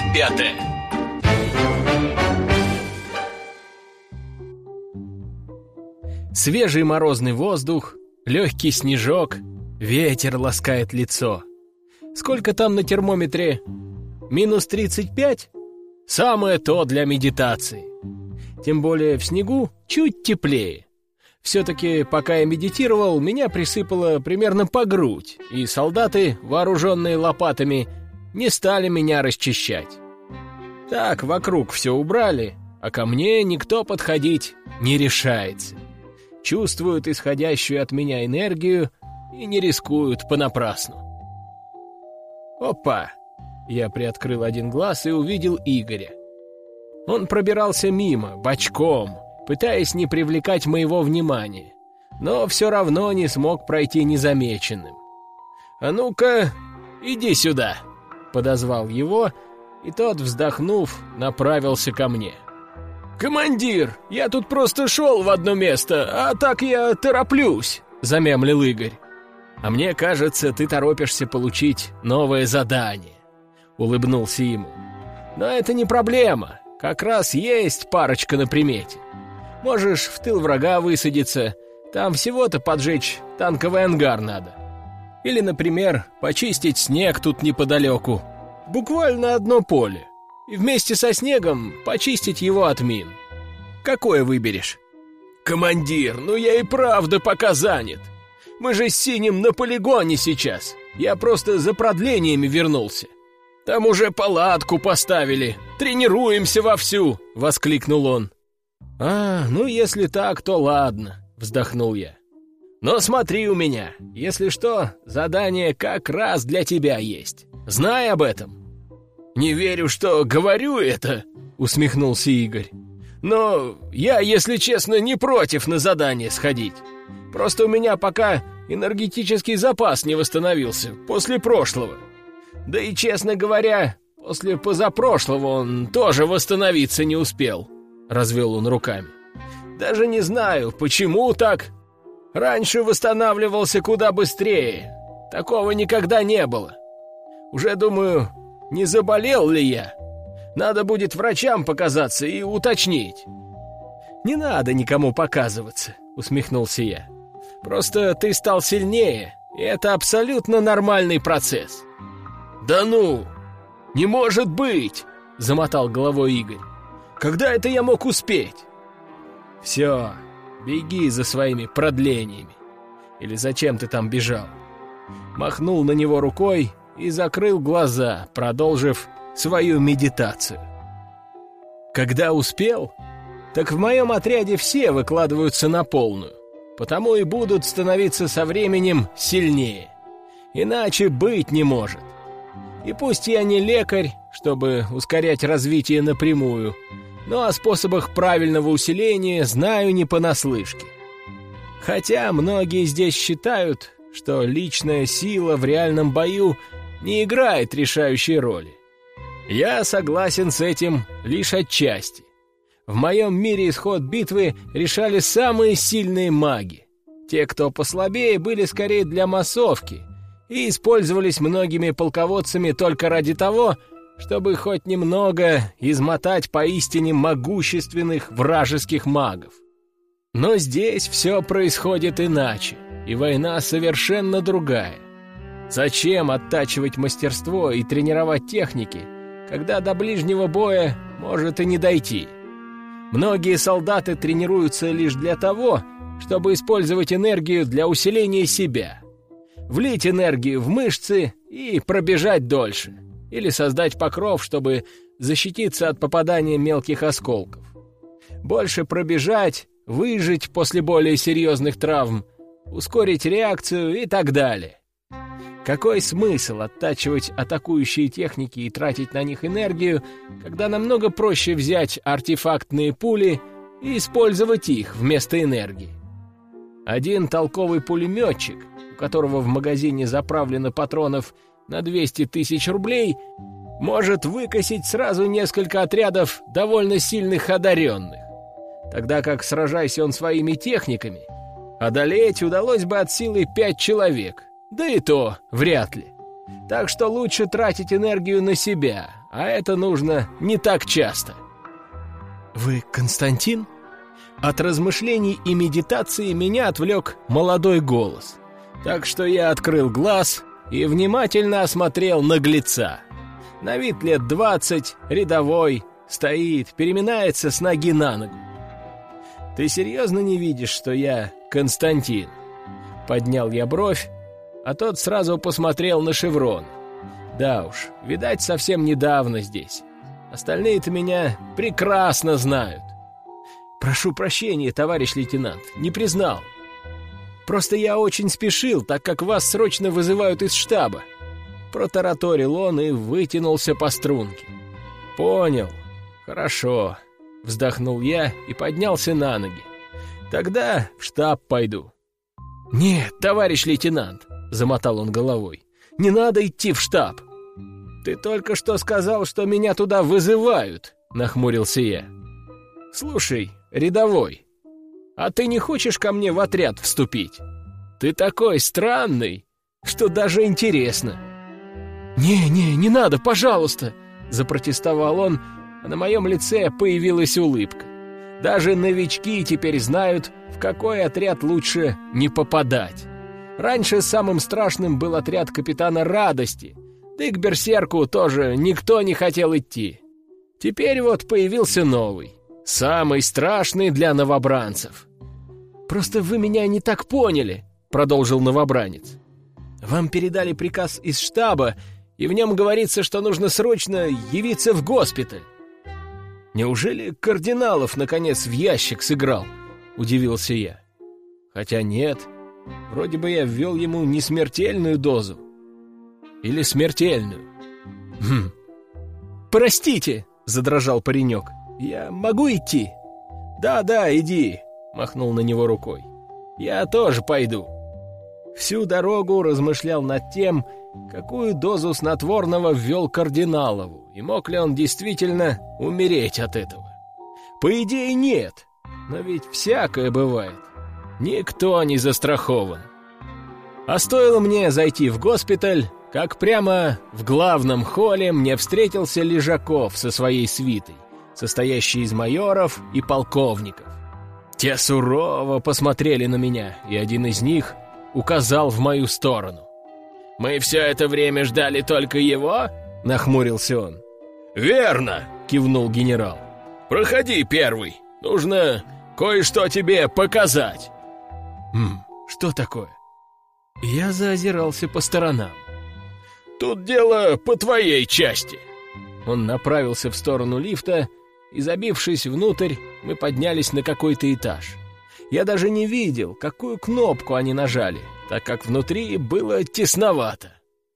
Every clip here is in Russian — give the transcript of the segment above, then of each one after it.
5. Свежий морозный воздух, легкий снежок, ветер ласкает лицо. Сколько там на термометре? Минус 35? Самое то для медитации. Тем более в снегу чуть теплее. Все-таки, пока я медитировал, меня присыпало примерно по грудь, и солдаты, вооруженные лопатами, не стали меня расчищать. Так, вокруг все убрали, а ко мне никто подходить не решается. Чувствуют исходящую от меня энергию и не рискуют понапрасну. Опа! Я приоткрыл один глаз и увидел Игоря. Он пробирался мимо, бочком, пытаясь не привлекать моего внимания, но все равно не смог пройти незамеченным. «А ну-ка, иди сюда!» — подозвал его, и тот, вздохнув, направился ко мне. «Командир, я тут просто шел в одно место, а так я тороплюсь», — замямлил Игорь. «А мне кажется, ты торопишься получить новое задание», — улыбнулся ему. «Но это не проблема, как раз есть парочка на примете. Можешь в тыл врага высадиться, там всего-то поджечь танковый ангар надо. Или, например, почистить снег тут неподалеку, буквально одно поле, и вместе со снегом почистить его от мин. Какое выберешь?» «Командир, ну я и правда пока занят. Мы же с Синим на полигоне сейчас. Я просто за продлениями вернулся. Там уже палатку поставили, тренируемся вовсю», — воскликнул он. «А, ну если так, то ладно», — вздохнул я. «Но смотри у меня, если что, задание как раз для тебя есть. Знай об этом». «Не верю, что говорю это», — усмехнулся Игорь. «Но я, если честно, не против на задание сходить. Просто у меня пока энергетический запас не восстановился после прошлого. Да и, честно говоря, после позапрошлого он тоже восстановиться не успел», — развел он руками. «Даже не знаю, почему так. Раньше восстанавливался куда быстрее. Такого никогда не было. Уже думаю, не заболел ли я? Надо будет врачам показаться и уточнить». «Не надо никому показываться», — усмехнулся я. «Просто ты стал сильнее, и это абсолютно нормальный процесс». «Да ну! Не может быть!» — замотал головой Игорь. «Когда это я мог успеть?» «Все, беги за своими продлениями. Или зачем ты там бежал?» Махнул на него рукой и закрыл глаза, продолжив свою медитацию. Когда успел, так в моем отряде все выкладываются на полную, потому и будут становиться со временем сильнее. Иначе быть не может. И пусть я не лекарь, чтобы ускорять развитие напрямую, но о способах правильного усиления знаю не понаслышке. Хотя многие здесь считают, что личная сила в реальном бою не играет решающей роли. Я согласен с этим лишь отчасти. В моем мире исход битвы решали самые сильные маги. Те, кто послабее, были скорее для массовки и использовались многими полководцами только ради того, чтобы хоть немного измотать поистине могущественных вражеских магов. Но здесь все происходит иначе, и война совершенно другая. Зачем оттачивать мастерство и тренировать техники, когда до ближнего боя может и не дойти? Многие солдаты тренируются лишь для того, чтобы использовать энергию для усиления себя, влить энергию в мышцы и пробежать дольше, или создать покров, чтобы защититься от попадания мелких осколков. Больше пробежать, выжить после более серьезных травм, ускорить реакцию и так далее. Какой смысл оттачивать атакующие техники и тратить на них энергию, когда намного проще взять артефактные пули и использовать их вместо энергии? Один толковый пулеметчик, у которого в магазине заправлено патронов на 200 тысяч рублей, может выкосить сразу несколько отрядов довольно сильных одаренных. Тогда как, сражайся он своими техниками, одолеть удалось бы от силы 5 человек, да и то вряд ли. Так что лучше тратить энергию на себя, а это нужно не так часто. «Вы Константин?» От размышлений и медитации меня отвлек молодой голос, так что я открыл глаз и внимательно осмотрел наглеца. На вид лет 20, рядовой, стоит, переминается с ноги на ногу. «Ты серьезно не видишь, что я Константин?» Поднял я бровь, а тот сразу посмотрел на шеврон. Да уж, видать, совсем недавно здесь. Остальные-то меня прекрасно знают. «Прошу прощения, товарищ лейтенант, не признал. Просто я очень спешил, так как вас срочно вызывают из штаба». Протараторил он и вытянулся по струнке. «Понял. Хорошо». Вздохнул я и поднялся на ноги. «Тогда в штаб пойду». «Нет, товарищ лейтенант», — замотал он головой, — «не надо идти в штаб». «Ты только что сказал, что меня туда вызывают», — нахмурился я. «Слушай, рядовой, а ты не хочешь ко мне в отряд вступить? Ты такой странный, что даже интересно». «Не надо, пожалуйста», — запротестовал он, а на моем лице появилась улыбка. Даже новички теперь знают, в какой отряд лучше не попадать. Раньше самым страшным был отряд капитана Радости, да и к берсерку тоже никто не хотел идти. Теперь вот появился новый, самый страшный для новобранцев. «Просто вы меня не так поняли», — продолжил новобранец. «Вам передали приказ из штаба, и в нем говорится, что нужно срочно явиться в госпиталь». «Неужели Кардиналов, наконец, в ящик сыграл?» — удивился я. «Хотя нет, вроде бы я ввел ему не смертельную дозу. Или смертельную?» «Простите!» — задрожал паренек. «Я могу идти?» «Да, иди!» — махнул на него рукой. «Я тоже пойду». Всю дорогу размышлял над тем, какую дозу снотворного ввел Кардиналову, и мог ли он действительно умереть от этого. По идее, нет, но ведь всякое бывает. Никто не застрахован. А стоило мне зайти в госпиталь, как прямо в главном холле мне встретился Лежаков со своей свитой, состоящей из майоров и полковников. Те сурово посмотрели на меня, и один из них указал в мою сторону. «Мы все это время ждали только его?» — нахмурился он. «Верно!» — кивнул генерал. «Проходи первый, нужно кое-что тебе показать». Что такое?» Я заозирался по сторонам. «Тут дело по твоей части». Он направился в сторону лифта, и, забившись внутрь, мы поднялись на какой-то этаж. Я даже не видел, какую кнопку они нажали, так как внутри было тесновато.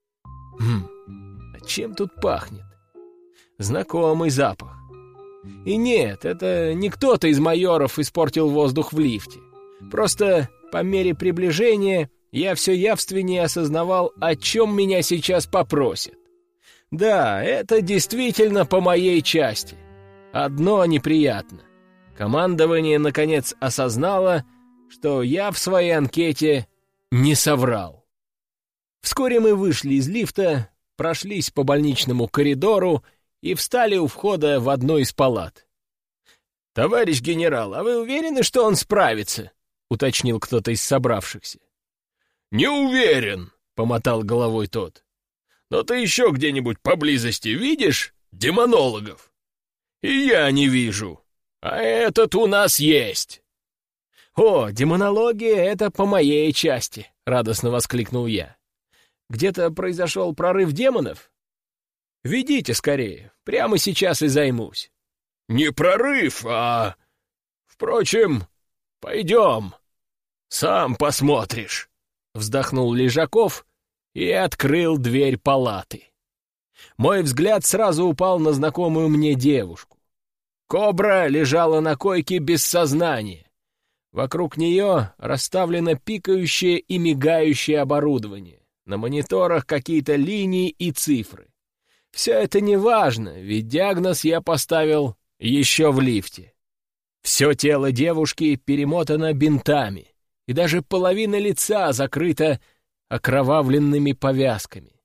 А чем тут пахнет? Знакомый запах. И нет, это не кто-то из майоров испортил воздух в лифте. Просто по мере приближения я все явственнее осознавал, о чем меня сейчас попросят. Да, это действительно по моей части. Одно неприятно. Командование, наконец, осознало, что я в своей анкете не соврал. Вскоре мы вышли из лифта, прошлись по больничному коридору и встали у входа в одну из палат. «Товарищ генерал, а вы уверены, что он справится?» — уточнил кто-то из собравшихся. «Не уверен», — помотал головой тот. «Но ты еще где-нибудь поблизости видишь демонологов?» «И я не вижу. А этот у нас есть». «О, демонология — это по моей части», — радостно воскликнул я. «Где-то произошел прорыв демонов? Ведите скорее, прямо сейчас и займусь». «Не прорыв, а... Впрочем, пойдем, сам посмотришь», — вздохнул Лежаков и открыл дверь палаты. Мой взгляд сразу упал на знакомую мне девушку. Кобра лежала на койке без сознания. Вокруг нее расставлено пикающее и мигающее оборудование. На мониторах какие-то линии и цифры. Все это не важно, ведь диагноз я поставил еще в лифте. Все тело девушки перемотано бинтами, и даже половина лица закрыта окровавленными повязками.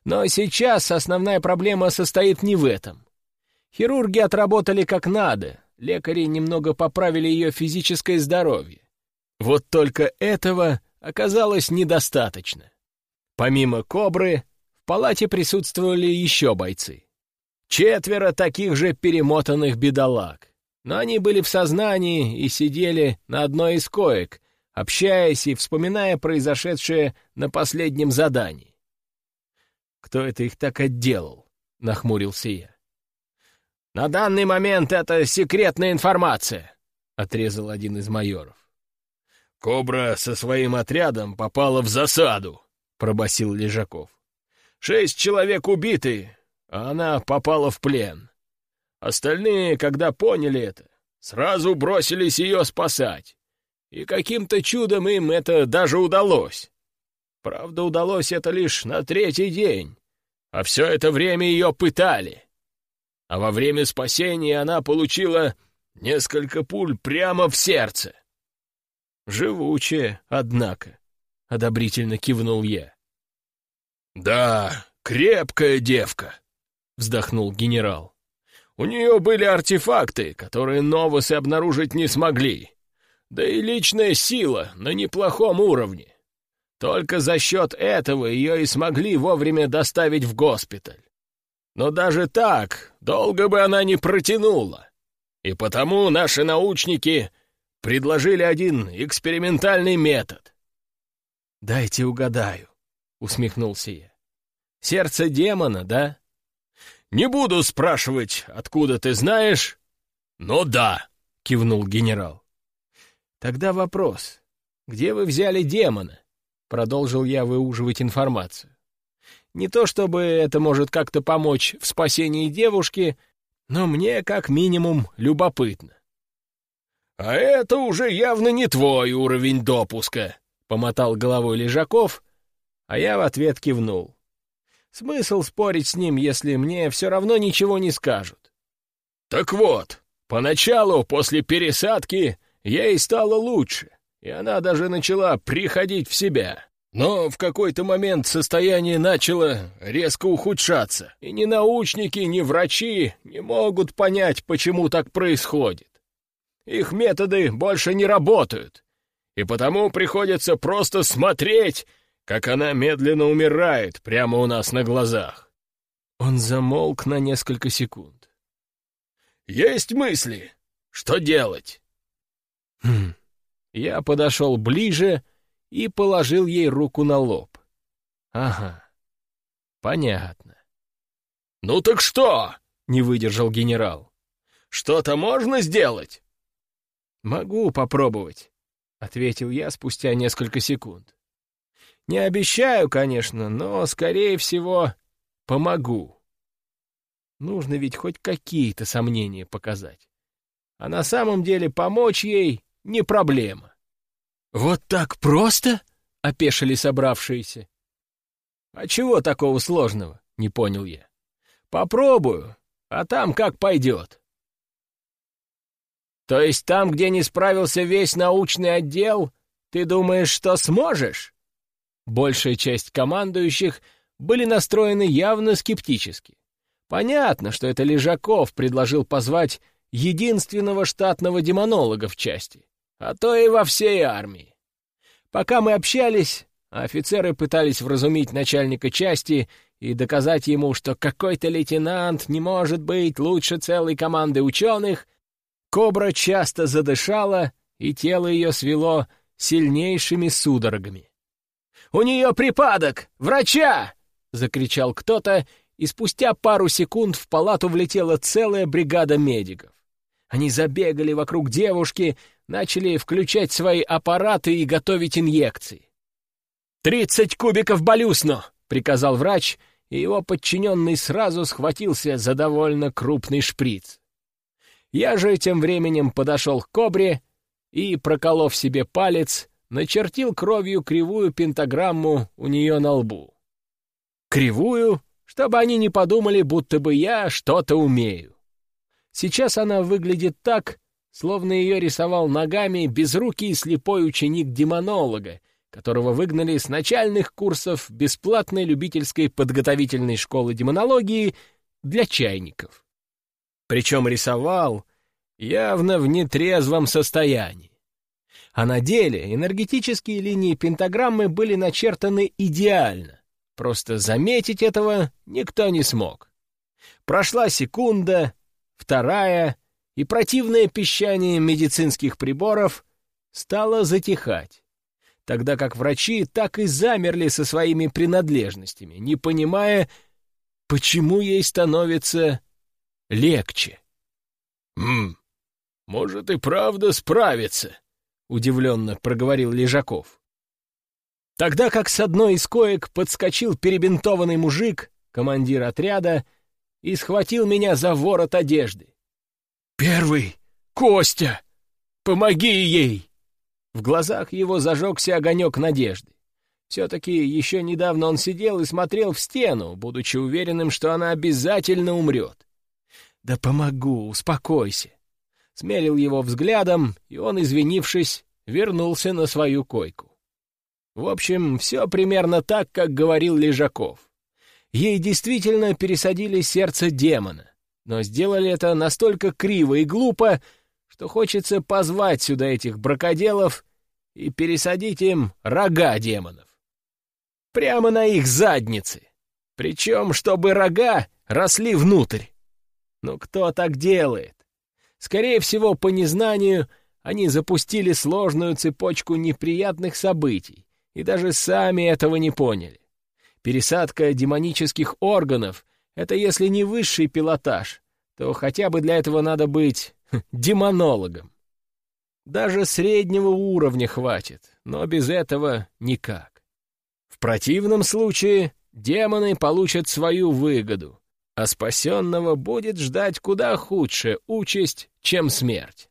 Но сейчас основная проблема состоит не в этом. Хирурги отработали как надо, лекари немного поправили ее физическое здоровье. Вот только этого оказалось недостаточно. Помимо «Кобры», в палате присутствовали еще бойцы. 4 таких же перемотанных бедолаг. Но они были в сознании и сидели на одной из коек, общаясь и вспоминая произошедшее на последнем задании. «Кто это их так отделал?» — нахмурился я. «На данный момент это секретная информация», — отрезал один из майоров. «Кобра со своим отрядом попала в засаду», — пробасил Лежаков. 6 человек убиты, а она попала в плен. Остальные, когда поняли это, сразу бросились ее спасать. И каким-то чудом им это даже удалось. Правда, удалось это лишь на 3-й день, а все это время ее пытали. А во время спасения она получила несколько пуль прямо в сердце. «Живучая, однако», — одобрительно кивнул я. «Да, крепкая девка», — вздохнул генерал. «У нее были артефакты, которые новосы обнаружить не смогли. Да и личная сила на неплохом уровне. Только за счет этого ее и смогли вовремя доставить в госпиталь. Но даже так долго бы она не протянула. И потому наши научники предложили один экспериментальный метод». «Дайте угадаю», — усмехнулся я. «Сердце демона, да?» «Не буду спрашивать, откуда ты знаешь, но да», — кивнул генерал. «Тогда вопрос. Где вы взяли демона?» — продолжил я выуживать информацию. «Не то чтобы это может как-то помочь в спасении девушки, но мне, как минимум, любопытно». «А это уже явно не твой уровень допуска», — помотал головой Лежаков, а я в ответ кивнул. Смысл спорить с ним, если мне все равно ничего не скажут? «Так вот, поначалу, после пересадки, ей стало лучше, и она даже начала приходить в себя. Но в какой-то момент состояние начало резко ухудшаться, и ни научники, ни врачи не могут понять, почему так происходит. Их методы больше не работают, и потому приходится просто смотреть, как она медленно умирает прямо у нас на глазах». Он замолк на несколько секунд. «Есть мысли? Что делать?» Я подошел ближе и положил ей руку на лоб. «Ага, понятно». «Ну так что?» — не выдержал генерал. «Что-то можно сделать?» «Могу попробовать», — ответил я спустя несколько секунд. «Не обещаю, конечно, но, скорее всего, помогу. Нужно ведь хоть какие-то сомнения показать. А на самом деле помочь ей не проблема». «Вот так просто?» — опешили собравшиеся. «А чего такого сложного?» — не понял я. «Попробую, а там как пойдет». «То есть там, где не справился весь научный отдел, ты думаешь, что сможешь?» Большая часть командующих были настроены явно скептически. Понятно, что это Лежаков предложил позвать единственного штатного демонолога в части, а то и во всей армии. Пока мы общались, офицеры пытались вразумить начальника части и доказать ему, что какой-то лейтенант не может быть лучше целой команды ученых, Кобра часто задышала, и тело ее свело сильнейшими судорогами. «У нее припадок! Врача!» — закричал кто-то, и спустя пару секунд в палату влетела целая бригада медиков. Они забегали вокруг девушки, начали включать свои аппараты и готовить инъекции. 30 кубиков болюсно!» — приказал врач, и его подчиненный сразу схватился за довольно крупный шприц. Я же тем временем подошел к Кобре и, проколов себе палец, начертил кровью кривую пентаграмму у нее на лбу. Кривую, чтобы они не подумали, будто бы я что-то умею. Сейчас она выглядит так, словно ее рисовал ногами безрукий слепой ученик демонолога, которого выгнали с начальных курсов бесплатной любительской подготовительной школы демонологии для чайников. Причем рисовал явно в нетрезвом состоянии. А на деле энергетические линии пентаграммы были начертаны идеально. Просто заметить этого никто не смог. Прошла секунда, вторая, и противное пищание медицинских приборов стало затихать, тогда как врачи так и замерли со своими принадлежностями, не понимая, почему ей становится легче. «Может и правда справиться», — удивленно проговорил Лежаков. Тогда как с одной из коек подскочил перебинтованный мужик, командир отряда, и схватил меня за ворот одежды. «Первый! Костя! Помоги ей!» В глазах его зажегся огонек надежды. Все-таки еще недавно он сидел и смотрел в стену, будучи уверенным, что она обязательно умрет. «Да помогу, успокойся!» Смерил его взглядом, и он, извинившись, вернулся на свою койку. В общем, все примерно так, как говорил Лежаков. Ей действительно пересадили сердце демона, но сделали это настолько криво и глупо, что хочется позвать сюда этих бракоделов и пересадить им рога демонов. Прямо на их задницы. Причем, чтобы рога росли внутрь. Но кто так делает? Скорее всего, по незнанию они запустили сложную цепочку неприятных событий и даже сами этого не поняли. Пересадка демонических органов — это если не высший пилотаж, то хотя бы для этого надо быть демонологом. Даже среднего уровня хватит, но без этого никак. В противном случае демоны получат свою выгоду, а спасенного будет ждать куда худшая участь, чем смерть.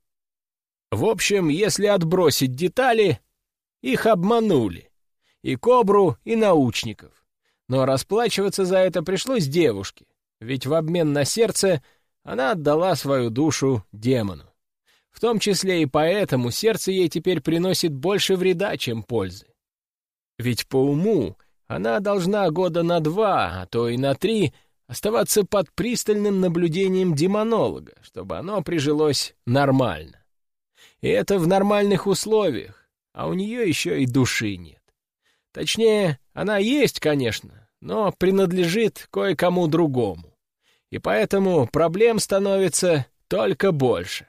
В общем, если отбросить детали, их обманули. И Кобру, и научников. Но расплачиваться за это пришлось девушке, ведь в обмен на сердце она отдала свою душу демону. В том числе и поэтому сердце ей теперь приносит больше вреда, чем пользы. Ведь по уму она должна года на 2, а то и на 3 оставаться под пристальным наблюдением демонолога, чтобы оно прижилось нормально. И это в нормальных условиях, а у нее еще и души нет. Точнее, она есть, конечно, но принадлежит кое-кому другому. И поэтому проблем становится только больше.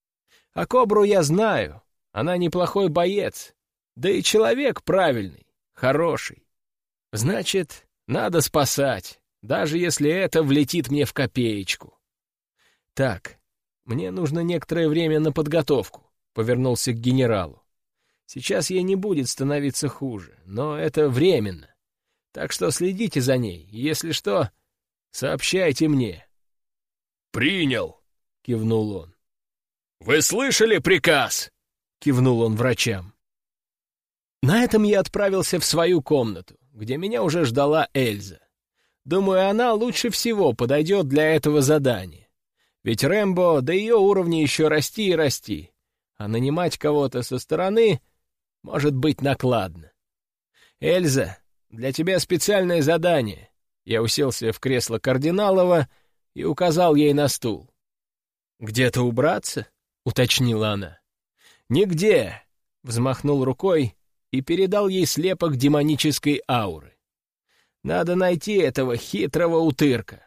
А Кобру я знаю, она неплохой боец, да и человек правильный, хороший. Значит, надо спасать, даже если это влетит мне в копеечку. Так, мне нужно некоторое время на подготовку, повернулся к генералу. Сейчас ей не будет становиться хуже, но это временно. Так что следите за ней, и если что, сообщайте мне. «Принял», — кивнул он. «Вы слышали приказ?» — кивнул он врачам. На этом я отправился в свою комнату, где меня уже ждала Эльза. Думаю, она лучше всего подойдет для этого задания. Ведь Рэмбо до ее уровня еще расти и расти, а нанимать кого-то со стороны может быть накладно. «Эльза, для тебя специальное задание». Я уселся в кресло Кардиналова и указал ей на стул. «Где-то убраться?» — уточнила она. «Нигде», — взмахнул рукой и передал ей слепок демонической ауры. «Надо найти этого хитрого утырка».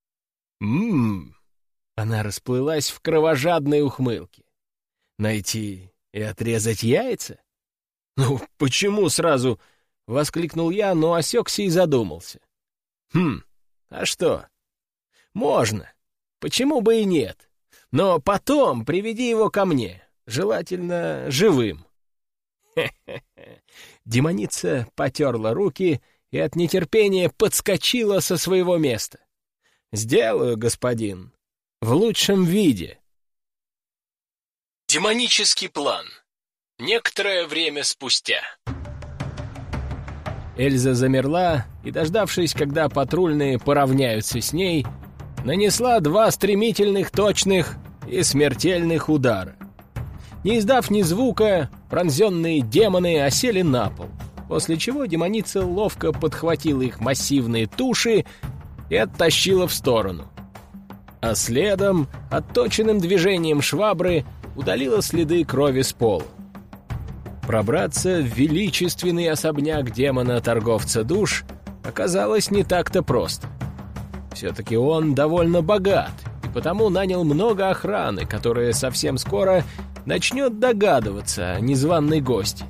Она расплылась в кровожадной ухмылке. «Найти и отрезать яйца?» «Ну, почему сразу?» — воскликнул я, но осекся и задумался. А что? Можно. Почему бы и нет? Но потом приведи его ко мне, желательно живым». Демоница потерла руки и от нетерпения подскочила со своего места. «Сделаю, господин. В лучшем виде». Демонический план. Некоторое время спустя. Эльза замерла и, дождавшись, когда патрульные поравняются с ней, нанесла 2 стремительных, точных и смертельных удара. Не издав ни звука, пронзенные демоны осели на пол, после чего демоница ловко подхватила их массивные туши и оттащила в сторону. А следом, отточенным движением швабры, удалила следы крови с пола. Пробраться в величественный особняк демона-торговца душ оказалось не так-то просто. Все-таки он довольно богат, и потому нанял много охраны, которая совсем скоро начнет догадываться о незваной гости.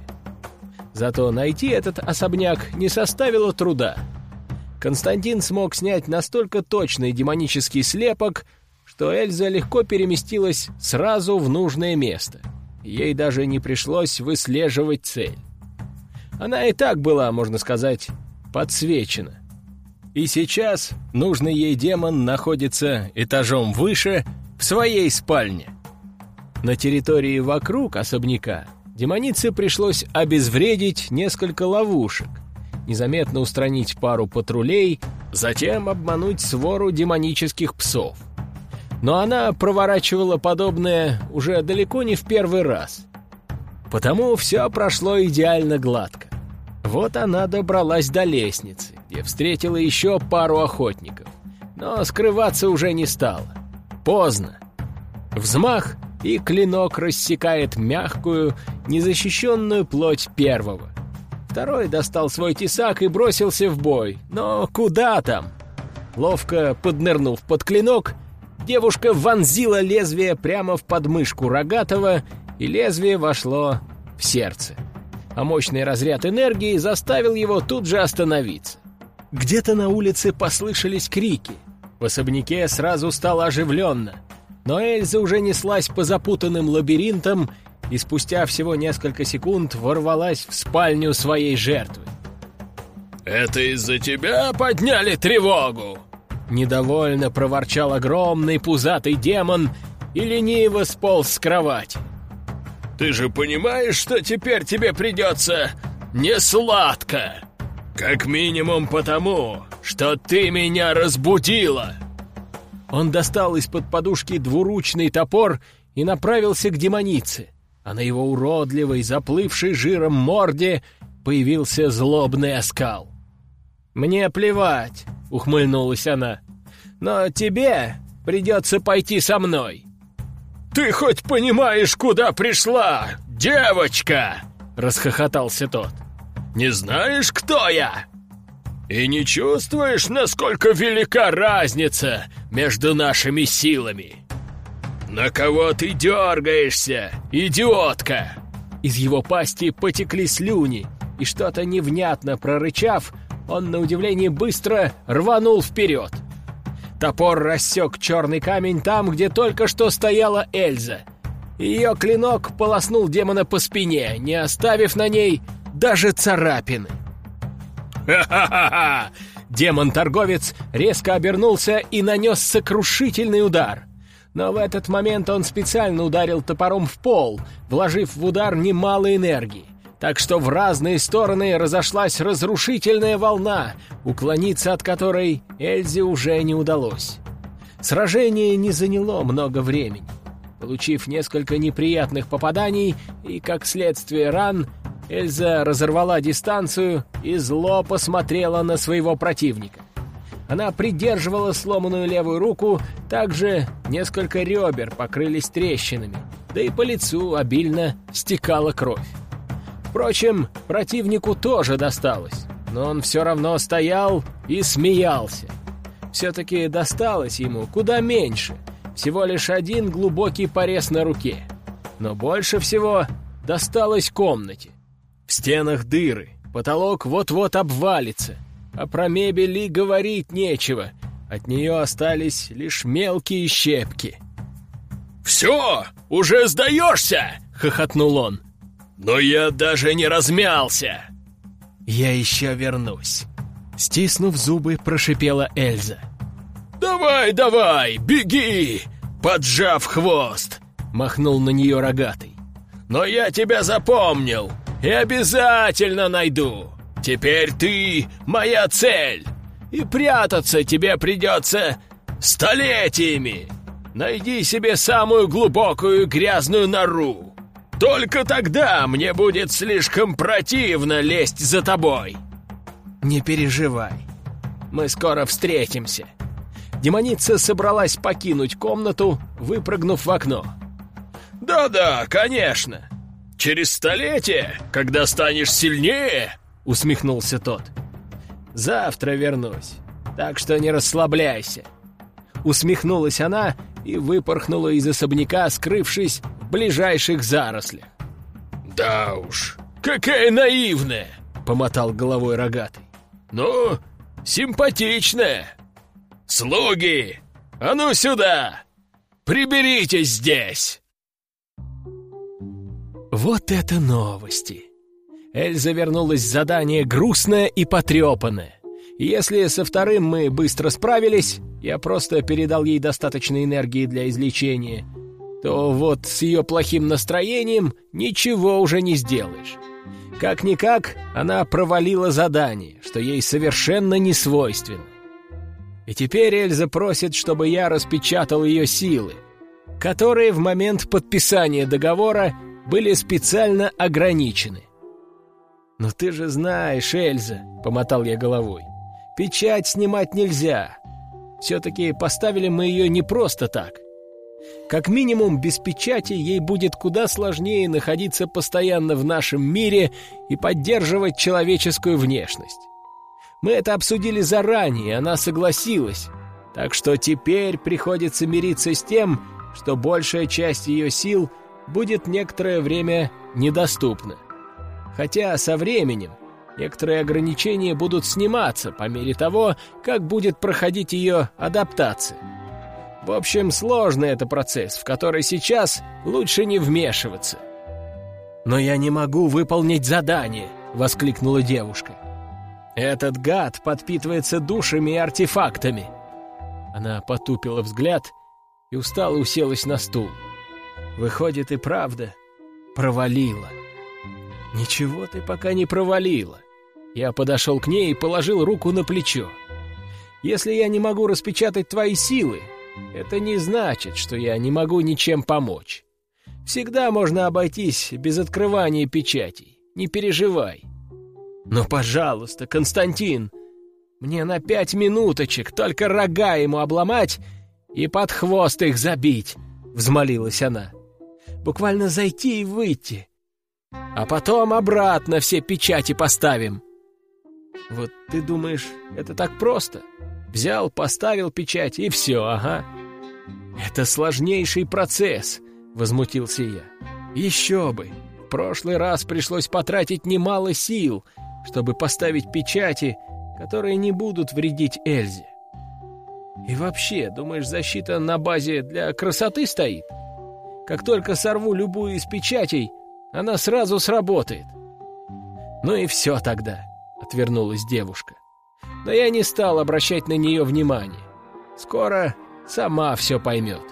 Зато найти этот особняк не составило труда. Константин смог снять настолько точный демонический слепок, что Эльза легко переместилась сразу в нужное место. Ей даже не пришлось выслеживать цель. Она и так была, можно сказать, подсвечена. И сейчас нужный ей демон находится этажом выше в своей спальне. На территории вокруг особняка демонице пришлось обезвредить несколько ловушек, незаметно устранить пару патрулей, затем обмануть свору демонических псов. Но она проворачивала подобное уже далеко не в первый раз. Потому все прошло идеально гладко. Вот она добралась до лестницы, где встретила еще пару охотников. Но скрываться уже не стала. Поздно. Взмах, и клинок рассекает мягкую, незащищенную плоть первого. Второй достал свой тесак и бросился в бой. Но куда там? Ловко поднырнув под клинок, девушка вонзила лезвие прямо в подмышку рогатого, и лезвие вошло в сердце. А мощный разряд энергии заставил его тут же остановиться. Где-то на улице послышались крики. В особняке сразу стало оживленно. Но Эльза уже неслась по запутанным лабиринтам и спустя всего несколько секунд ворвалась в спальню своей жертвы. «Это из-за тебя подняли тревогу!» Недовольно проворчал огромный пузатый демон и лениво сполз с кровати. «Ты же понимаешь, что теперь тебе придется несладко? Как минимум потому, что ты меня разбудила!» Он достал из-под подушки двуручный топор и направился к демонице, а на его уродливой, заплывшей жиром морде появился злобный оскал. «Мне плевать», — ухмыльнулась она, — «но тебе придется пойти со мной». «Ты хоть понимаешь, куда пришла, девочка?» — расхохотался тот. «Не знаешь, кто я? И не чувствуешь, насколько велика разница между нашими силами? На кого ты дергаешься, идиотка?» Из его пасти потекли слюни, и что-то невнятно прорычав, он, на удивление, быстро рванул вперед. Топор рассек черный камень там, где только что стояла Эльза. Ее клинок полоснул демона по спине, не оставив на ней даже царапины. «Ха-ха-ха-ха!» Демон-торговец резко обернулся и нанес сокрушительный удар. Но в этот момент он специально ударил топором в пол, вложив в удар немало энергии. Так что в разные стороны разошлась разрушительная волна, уклониться от которой Эльзе уже не удалось. Сражение не заняло много времени. Получив несколько неприятных попаданий и, как следствие, ран, Эльза разорвала дистанцию и зло посмотрела на своего противника. Она придерживала сломанную левую руку, также несколько ребер покрылись трещинами, да и по лицу обильно стекала кровь. Впрочем, противнику тоже досталось, но он все равно стоял и смеялся. Все-таки досталось ему куда меньше, всего лишь один глубокий порез на руке. Но больше всего досталось комнате. В стенах дыры, потолок вот-вот обвалится, а про мебель и говорить нечего, от нее остались лишь мелкие щепки. «Все, уже сдаешься!» — хохотнул он. «Но я даже не размялся!» «Я еще вернусь!» — стиснув зубы, прошипела Эльза. «Давай, давай, беги, поджав хвост!» — махнул на нее рогатый. «Но я тебя запомнил и обязательно найду! Теперь ты моя цель, и прятаться тебе придется столетиями! Найди себе самую глубокую грязную нору! Только тогда мне будет слишком противно лезть за тобой. Не переживай, мы скоро встретимся. Демоница собралась покинуть комнату, выпрыгнув в окно. Да-да, конечно. Через столетие, когда станешь сильнее, усмехнулся тот. Завтра вернусь, так что не расслабляйся. Усмехнулась она и выпорхнула из особняка, скрывшись в ближайших зарослях. Да уж, какая наивная, помотал головой Рогатый. Ну, симпатичная. Слуги, а ну сюда! Приберитесь здесь! Вот это новости! Эльза вернулась с задания грустная и потрепанная. И если со вторым мы быстро справились, я просто передал ей достаточно энергии для излечения, то вот с ее плохим настроением ничего уже не сделаешь. Как-никак, она провалила задание, что ей совершенно не свойственно. И теперь Эльза просит, чтобы я распечатал ее силы, которые в момент подписания договора были специально ограничены. «Но ты же знаешь, Эльза», — помотал я головой, — «печать снимать нельзя. Все-таки поставили мы ее не просто так. Как минимум, без печати ей будет куда сложнее находиться постоянно в нашем мире и поддерживать человеческую внешность. Мы это обсудили заранее, она согласилась, так что теперь приходится мириться с тем, что большая часть ее сил будет некоторое время недоступна. Хотя со временем некоторые ограничения будут сниматься по мере того, как будет проходить ее адаптация. В общем, сложный это процесс, в который сейчас лучше не вмешиваться. «Но я не могу выполнить задание!» — воскликнула девушка. «Этот гад подпитывается душами и артефактами!» Она потупила взгляд и устало уселась на стул. «Выходит, и правда провалила». «Ничего ты пока не провалила». Я подошел к ней и положил руку на плечо. «Если я не могу распечатать твои силы, это не значит, что я не могу ничем помочь. Всегда можно обойтись без открывания печатей. Не переживай». «Но, пожалуйста, Константин, мне на 5 минуточек только рога ему обломать и под хвост их забить», — взмолилась она. «Буквально зайти и выйти. А потом обратно все печати поставим». «Вот ты думаешь, это так просто? Взял, поставил печать и все, ага». «Это сложнейший процесс», — возмутился я. «Еще бы! В прошлый раз пришлось потратить немало сил, чтобы поставить печати, которые не будут вредить Эльзе. И вообще, думаешь, защита на базе для красоты стоит? Как только сорву любую из печатей, она сразу сработает». «Ну и все тогда», — отвернулась девушка. Но я не стал обращать на нее внимания. Скоро сама все поймет.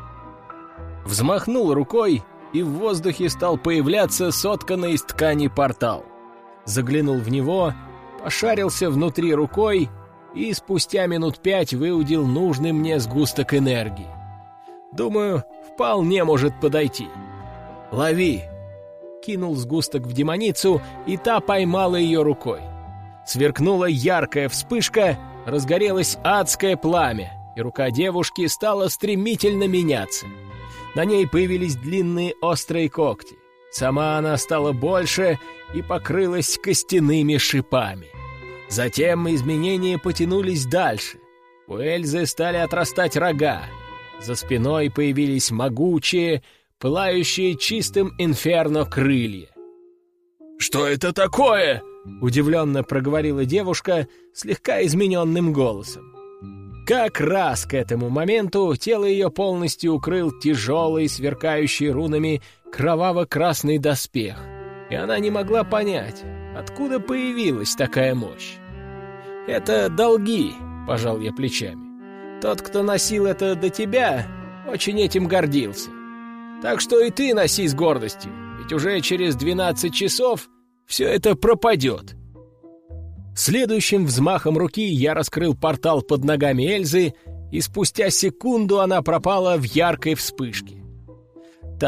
Взмахнул рукой, и в воздухе стал появляться сотканный из ткани портал. Заглянул в него, пошарился внутри рукой и спустя минут 5 выудил нужный мне сгусток энергии. Думаю, вполне может подойти. «Лови!» Кинул сгусток в демоницу, и та поймала ее рукой. Сверкнула яркая вспышка, разгорелось адское пламя, и рука девушки стала стремительно меняться. На ней появились длинные острые когти. Сама она стала больше и покрылась костяными шипами. Затем изменения потянулись дальше. У Эльзы стали отрастать рога. За спиной появились могучие, пылающие чистым инферно крылья. «Что это такое?» — удивленно проговорила девушка слегка измененным голосом. Как раз к этому моменту тело ее полностью укрыл тяжелый, сверкающий рунами кроваво-красный доспех, и она не могла понять, откуда появилась такая мощь. «Это долги», — пожал я плечами. «Тот, кто носил это до тебя, очень этим гордился. Так что и ты носи с гордостью, ведь уже через 12 часов все это пропадет». Следующим взмахом руки я раскрыл портал под ногами Эльзы, и спустя секунду она пропала в яркой вспышке. Так,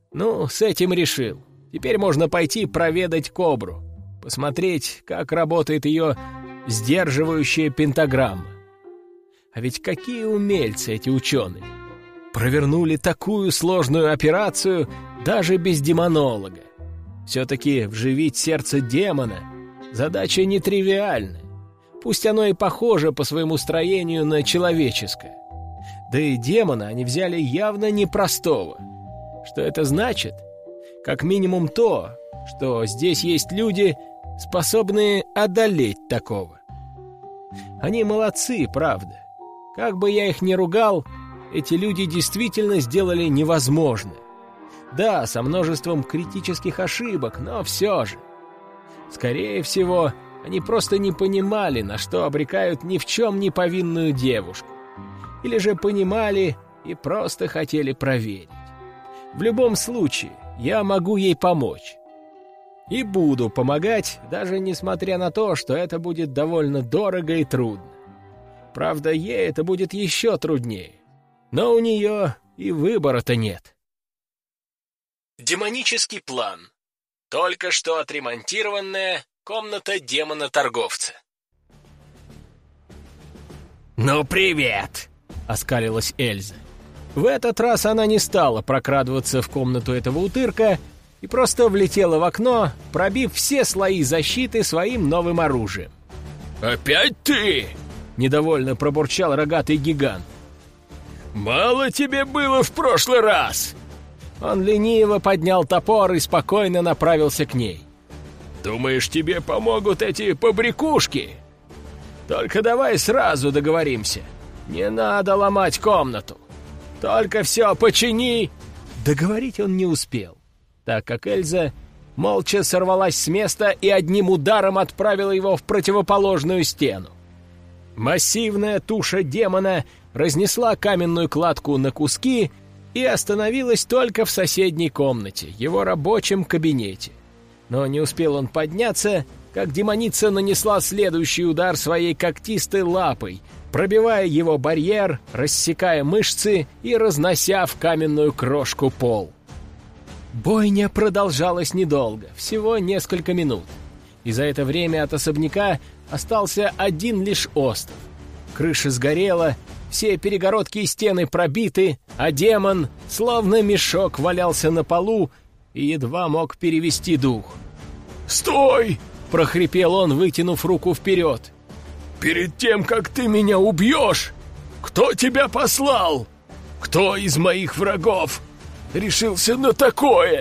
Ну, с этим решил. Теперь можно пойти проведать кобру, посмотреть, как работает ее сдерживающая пентаграмма. А ведь какие умельцы эти ученые! Провернули такую сложную операцию даже без демонолога. Все-таки вживить сердце демона — задача нетривиальная. Пусть оно и похоже по своему строению на человеческое. Да и демона они взяли явно непростого. Что это значит? Как минимум то, что здесь есть люди, способные одолеть такого. Они молодцы, правда. Как бы я их ни ругал, эти люди действительно сделали невозможное. Да, со множеством критических ошибок, но все же. Скорее всего, они просто не понимали, на что обрекают ни в чем не повинную девушку. Или же понимали и просто хотели проверить. В любом случае, я могу ей помочь. И буду помогать, даже несмотря на то, что это будет довольно дорого и трудно. Правда, ей это будет еще труднее. Но у нее и выбора-то нет. Демонический план. Только что отремонтированная комната демона-торговца. «Ну, привет!» — оскалилась Эльза. В этот раз она не стала прокрадываться в комнату этого утырка и просто влетела в окно, пробив все слои защиты своим новым оружием. «Опять ты?» — недовольно пробурчал рогатый гигант. «Мало тебе было в прошлый раз!» Он лениво поднял топор и спокойно направился к ней. «Думаешь, тебе помогут эти побрякушки? Только давай сразу договоримся. Не надо ломать комнату. Только все почини!» Договорить он не успел, так как Эльза молча сорвалась с места и одним ударом отправила его в противоположную стену. Массивная туша демона разнесла каменную кладку на куски и остановилась только в соседней комнате, его рабочем кабинете. Но не успел он подняться, как демоница нанесла следующий удар своей когтистой лапой, пробивая его барьер, рассекая мышцы и разнося в каменную крошку пол. Бойня продолжалась недолго, всего несколько минут. И за это время от особняка остался один лишь остров. Крыша сгорела, все перегородки и стены пробиты, а демон, словно мешок, валялся на полу и едва мог перевести дух. «Стой!» — прохрипел он, вытянув руку вперед. «Перед тем, как ты меня убьешь, кто тебя послал? Кто из моих врагов решился на такое?»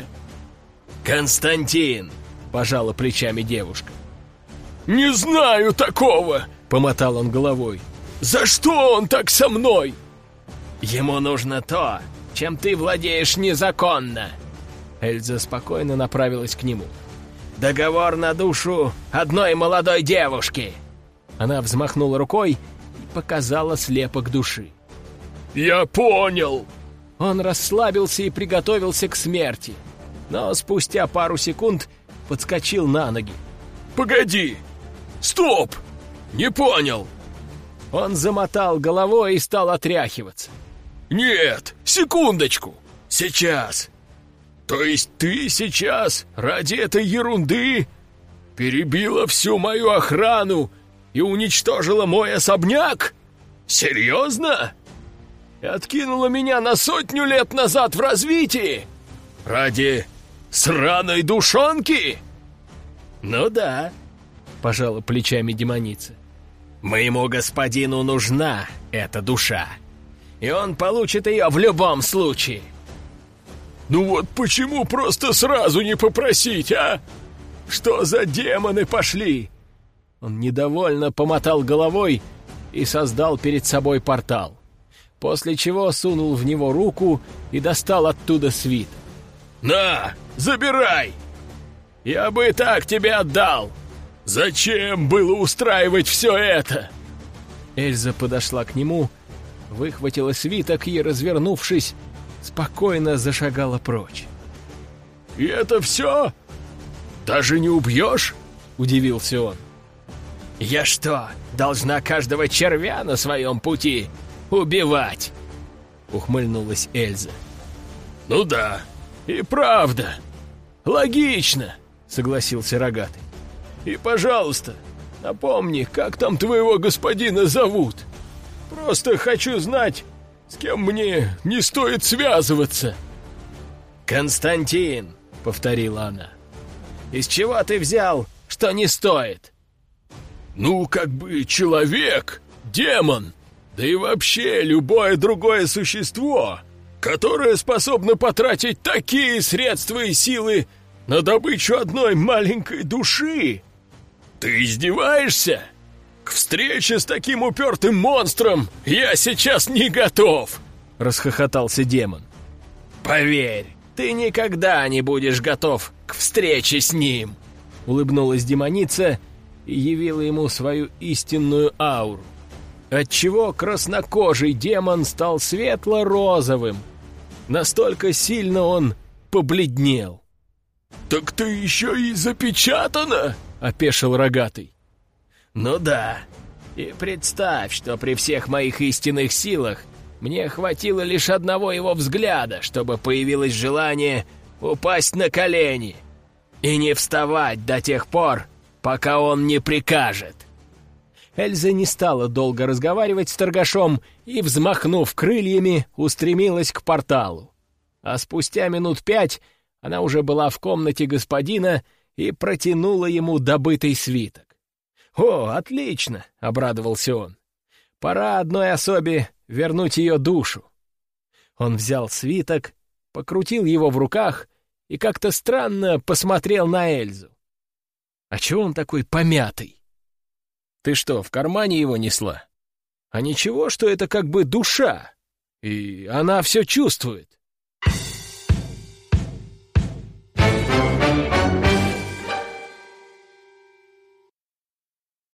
«Константин!» — пожала плечами девушка. «Не знаю такого!» — помотал он головой. «За что он так со мной?» «Ему нужно то, чем ты владеешь незаконно!» Эльза спокойно направилась к нему. «Договор на душу одной молодой девушки!» Она взмахнула рукой и показала слепок души. «Я понял!» Он расслабился и приготовился к смерти, но спустя пару секунд подскочил на ноги. «Погоди! Стоп! Не понял!» Он замотал головой и стал отряхиваться. «Нет! Секундочку! Сейчас! То есть ты сейчас ради этой ерунды перебила всю мою охрану и уничтожила мой особняк? Серьезно? И откинула меня на 100 лет назад в развитии? Ради сраной душонки?» «Ну да», — пожала плечами демоница. «Моему господину нужна эта душа, и он получит ее в любом случае». «Ну вот почему просто сразу не попросить, а? Что за демоны пошли?» Он недовольно помотал головой и создал перед собой портал, после чего сунул в него руку и достал оттуда свиток. «На, забирай! Я бы так тебе отдал! Зачем было устраивать все это?» Эльза подошла к нему, выхватила свиток и, развернувшись, спокойно зашагала прочь. «И это все? Даже не убьешь?» — удивился он. «Я что, должна каждого червя на своем пути, убивать!» — ухмыльнулась Эльза. «Ну да. «И правда, логично», — согласился Рогатый. «И, пожалуйста, напомни, как там твоего господина зовут. Просто хочу знать, с кем мне не стоит связываться». «Константин», — повторила она. «Из чего ты взял, что не стоит?» «Ну, как бы человек, демон, да и вообще любое другое существо, которое способно потратить такие средства и силы на добычу одной маленькой души. Ты издеваешься? К встрече с таким упертым монстром я сейчас не готов!» — расхохотался демон. «Поверь, ты никогда не будешь готов к встрече с ним!» — улыбнулась демоница и явила ему свою истинную ауру, отчего краснокожий демон стал светло-розовым. Настолько сильно он побледнел. «Так ты еще и запечатана?» — опешил Рогатый. «Ну да, и представь, что при всех моих истинных силах мне хватило лишь одного его взгляда, чтобы появилось желание упасть на колени и не вставать до тех пор, пока он не прикажет». Эльза не стала долго разговаривать с торгашом и, взмахнув крыльями, устремилась к порталу. А спустя минут 5 она уже была в комнате господина и протянула ему добытый свиток. «О, отлично!» — обрадовался он. «Пора одной особе вернуть ее душу». Он взял свиток, покрутил его в руках и как-то странно посмотрел на Эльзу. «А чего он такой помятый? Ты что, в кармане его несла? А ничего, что это как бы душа, и она все чувствует?»